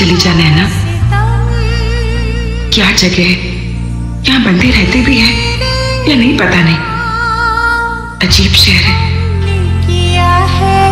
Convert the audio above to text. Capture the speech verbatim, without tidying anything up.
चली जाना है ना। क्या जगह है, यहाँ बंदे रहते भी हैं या नहीं पता नहीं। अजीब शहर है।